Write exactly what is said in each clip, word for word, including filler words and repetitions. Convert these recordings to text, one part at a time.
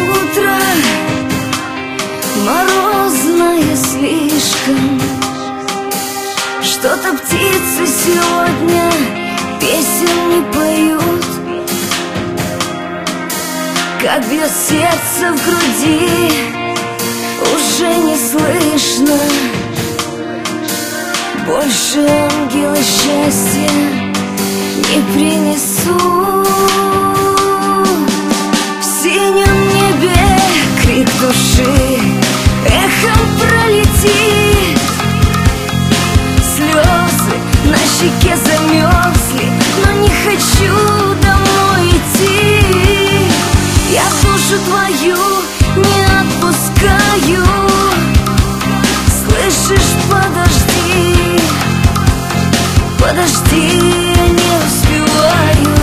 утро морозное слишком. Что-то птицы сегодня песен не поют. Как бьет сердце в груди, уже не слышно. Больше ангелы счастья не принесу. В синем небе крик души эхом пролетит. Слезы на щеке замерзли, но не хочу домой идти. Я душу твою не отпускаю. Слышишь, подожди, подожди, я не успеваю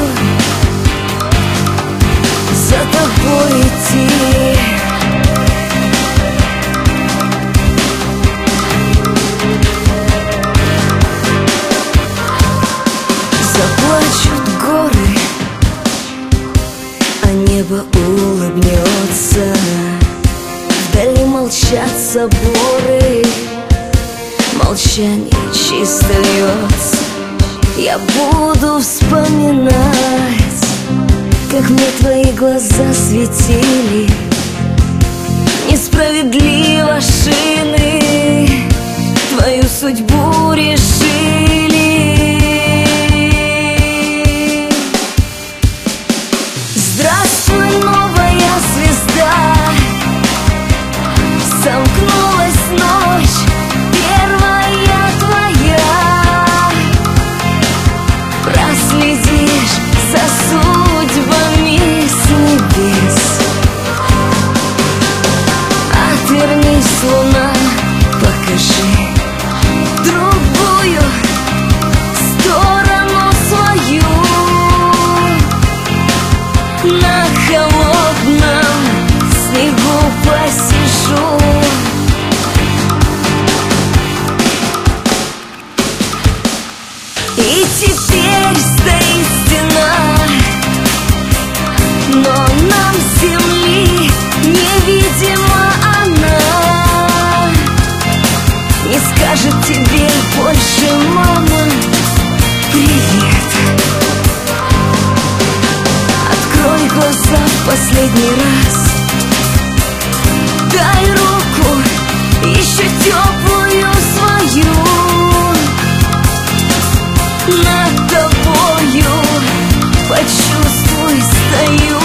за тобой идти. Заплачут горы, а небо улыбнется. Вдали молчат соборы, молчание чисто льется. Я буду вспоминать, как мне твои глаза светили. Несправедливо шины твою судьбу решили. Здравствуй, новая звезда. Сомкнулась ночь, первая твоя. Проследишь за судьбами с небес. Отвернись, луна, покажи другую сторону свою. На холодном снегу посижу. И теперь стоит стена, но нам с земли невидима она. Не скажет тебе больше мама привет. Открой глаза в последний раз. Дай руку, еще теплую свою. Над тобою почувствуй, стою.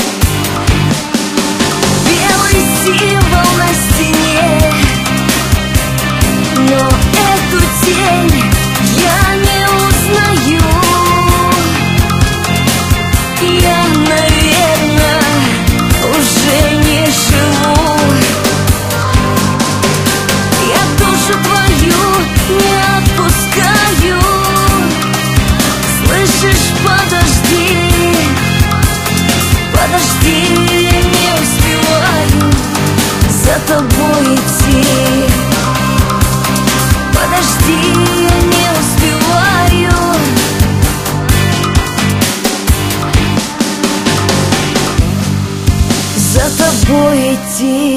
Белый символ на стене, но эту тень я не узнаю. Я, наверное, уже не живу. Я душу твою не отпускаю. Слышишь, подожди, подожди, я не успеваю за тобой идти. Подожди, я не успеваю за тобой идти.